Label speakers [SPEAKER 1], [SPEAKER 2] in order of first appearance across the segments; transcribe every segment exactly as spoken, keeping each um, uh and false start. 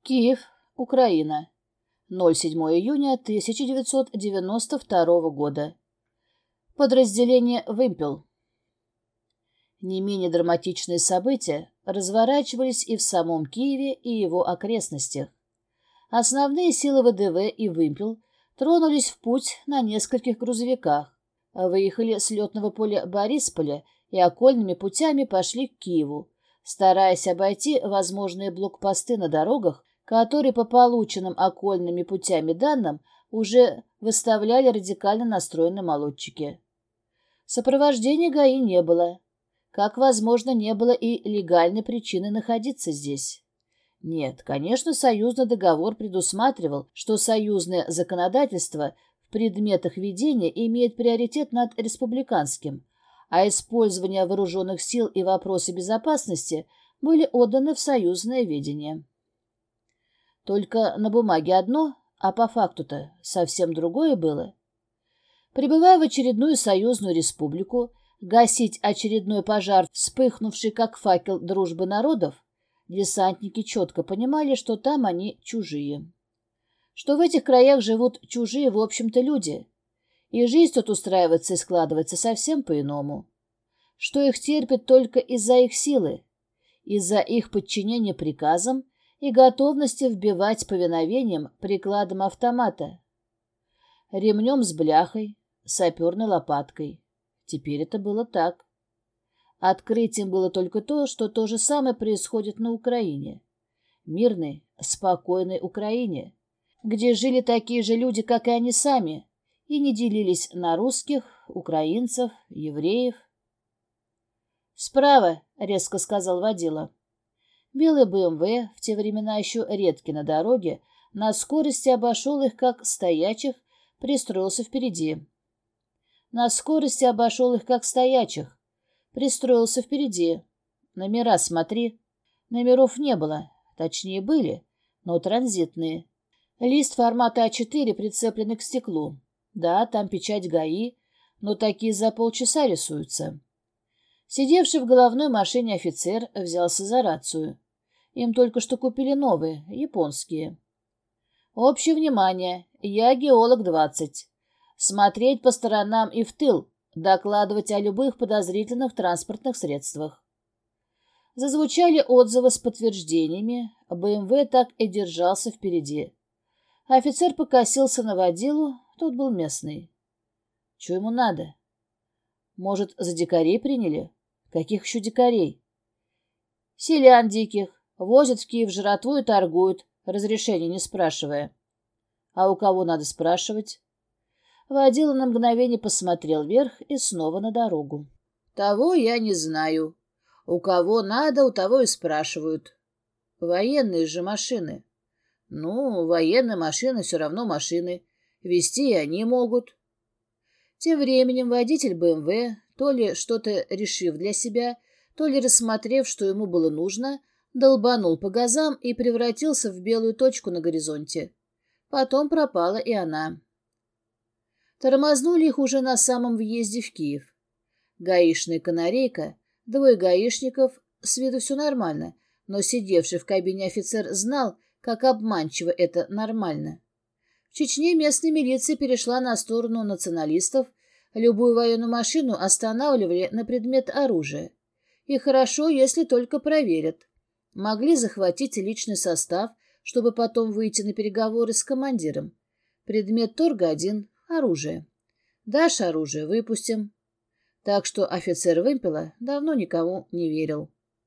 [SPEAKER 1] Киев, Украина. ноль седьмого июня тысяча девятьсот девяносто второго года. Подразделение «Вымпел». Не менее драматичные события разворачивались и в самом Киеве, и его окрестностях. Основные силы ВДВ и «Вымпел» тронулись в путь на нескольких грузовиках, выехали с летного поля Борисполя и окольными путями пошли к Киеву, стараясь обойти возможные блокпосты на дорогах, которые по полученным окольными путями данным уже выставляли радикально настроенные молодчики. Сопровождения ГАИ не было. Как, возможно, не было и легальной причины находиться здесь. Нет, конечно, союзный договор предусматривал, что союзное законодательство в предметах ведения имеет приоритет над республиканским, а использование вооруженных сил и вопросы безопасности были отданы в союзное ведение. Только на бумаге одно, а по факту-то совсем другое было. Прибывая в очередную союзную республику, гасить очередной пожар, вспыхнувший как факел дружбы народов, десантники четко понимали, что там они чужие. Что в этих краях живут чужие, в общем-то, люди, и жизнь тут устраивается и складывается совсем по-иному. Что их терпят только из-за их силы, из-за их подчинения приказам и готовности вбивать повиновением прикладом автомата, ремнем с бляхой, саперной лопаткой. Теперь это было так. Открытием было только то, что то же самое происходит на Украине. Мирной, спокойной Украине, где жили такие же люди, как и они сами, и не делились на русских, украинцев, евреев. «Справа», — резко сказал водила. Белый БМВ, в те времена еще редкий на дороге, на скорости обошел их как стоячих, пристроился впереди. На скорости обошел их как стоячих, пристроился впереди. Номера смотри. Номеров не было, точнее были, но транзитные. Лист формата А четыре прицепленный к стеклу. Да, там печать ГАИ, но такие за полчаса рисуются. Сидевший в головной машине офицер взялся за рацию. Им только что купили новые, японские. Общее внимание, я геолог двадцать. Смотреть по сторонам и в тыл, докладывать о любых подозрительных транспортных средствах. Зазвучали отзывы с подтверждениями, БМВ так и держался впереди. Офицер покосился на водилу, тот был местный. Чего ему надо? Может, за дикарей приняли? Каких еще дикарей? Селян диких. Возят в Киев жратву и торгуют, разрешения не спрашивая. А у кого надо спрашивать? Водила на мгновение посмотрел вверх и снова на дорогу. Того я не знаю. У кого надо, у того и спрашивают. Военные же машины. Ну, военные машины все равно машины. Везти и они могут. Тем временем водитель БМВ, то ли что-то решив для себя, то ли рассмотрев, что ему было нужно, долбанул по газам и превратился в белую точку на горизонте. Потом пропала и она. Тормознули их уже на самом въезде в Киев. Гаишная канарейка, двое гаишников, с виду все нормально, но сидевший в кабине офицер знал, как обманчиво это нормально. В Чечне местная милиция перешла на сторону националистов, любую военную машину останавливали на предмет оружия. И хорошо, если только проверят. Могли захватить личный состав, чтобы потом выйти на переговоры с командиром. Предмет торга один — оружие. Дашь оружие — выпустим. Так что офицер «Вымпела» давно никому не верил.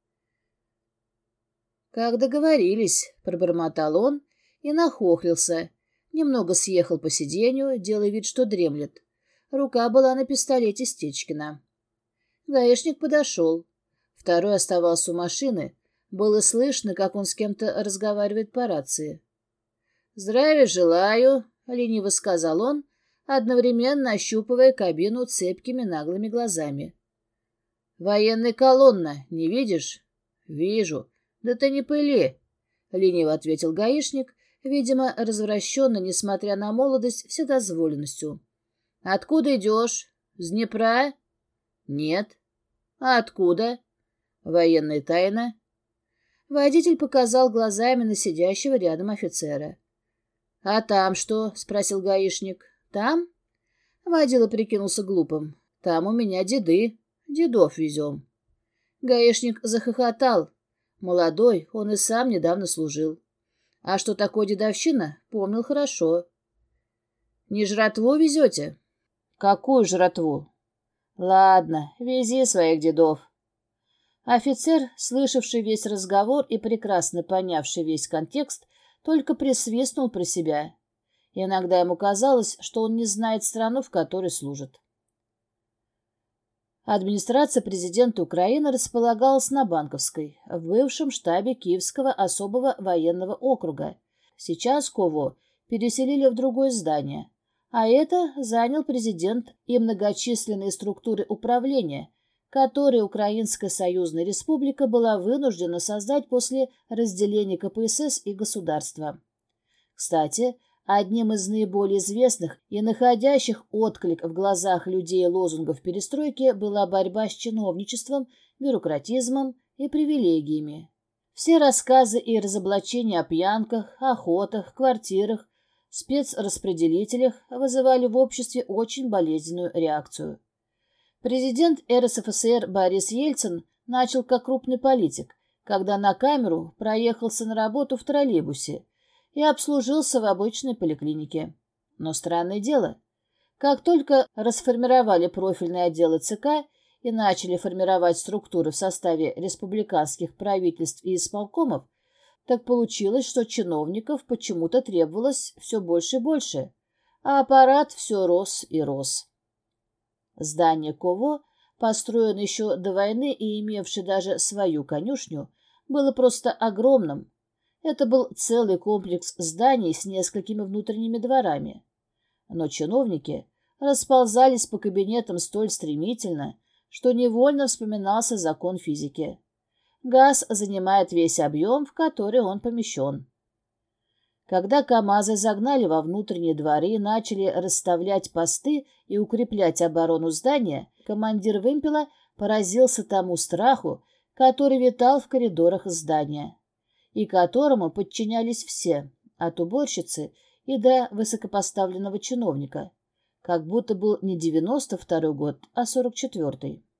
[SPEAKER 1] «Как договорились», — пробормотал он и нахохлился. Немного съехал по сиденью, делая вид, что дремлет. Рука была на пистолете Стечкина. Гаишник подошел. Второй оставался у машины. Было слышно, как он с кем-то разговаривает по рации. «Здравия желаю», — лениво сказал он, одновременно ощупывая кабину цепкими наглыми глазами. «Военная колонна, не видишь?» «Вижу. Да ты не пыли», — лениво ответил гаишник, видимо, развращенно, несмотря на молодость, вседозволенностью. «Откуда идешь? С Днепра?» «Нет». «А откуда?» «Военная тайна». Водитель показал глазами на сидящего рядом офицера. «А там что?» — спросил гаишник. «Там?» — водила прикинулся глупым. «Там у меня деды. Дедов везем». Гаишник захохотал. Молодой, он и сам недавно служил. А что такое дедовщина, помнил хорошо. «Не жратву везете?» «Какую жратву?» «Ладно, вези своих дедов». Офицер, слышавший весь разговор и прекрасно понявший весь контекст, только присвистнул про себя. Иногда ему казалось, что он не знает страну, в которой служит. Администрация президента Украины располагалась на Банковской, в бывшем штабе Киевского особого военного округа. Сейчас КОВО переселили в другое здание, а это занял президент и многочисленные структуры управления, которые Украинская союзная республика была вынуждена создать после разделения ка пэ эс эс и государства. Кстати, одним из наиболее известных и находящих отклик в глазах людей лозунгов перестройки была борьба с чиновничеством, бюрократизмом и привилегиями. Все рассказы и разоблачения о пьянках, охотах, квартирах, спецраспределителях вызывали в обществе очень болезненную реакцию. Президент эр эс эф эс эр Борис Ельцин начал как крупный политик, когда на камеру проехался на работу в троллейбусе и обслужился в обычной поликлинике. Но странное дело, как только расформировали профильные отделы ЦК и начали формировать структуры в составе республиканских правительств и исполкомов, так получилось, что чиновников почему-то требовалось все больше и больше, а аппарат все рос и рос. Здание КОВО, построенное еще до войны и имевшее даже свою конюшню, было просто огромным. Это был целый комплекс зданий с несколькими внутренними дворами. Но чиновники расползались по кабинетам столь стремительно, что невольно вспоминался закон физики. Газ занимает весь объем, в который он помещен. Когда КАМАЗы загнали во внутренние дворы и начали расставлять посты и укреплять оборону здания, командир вымпела поразился тому страху, который витал в коридорах здания, и которому подчинялись все, от уборщицы и до высокопоставленного чиновника, как будто был не девяносто второй год, а сорок четвертый.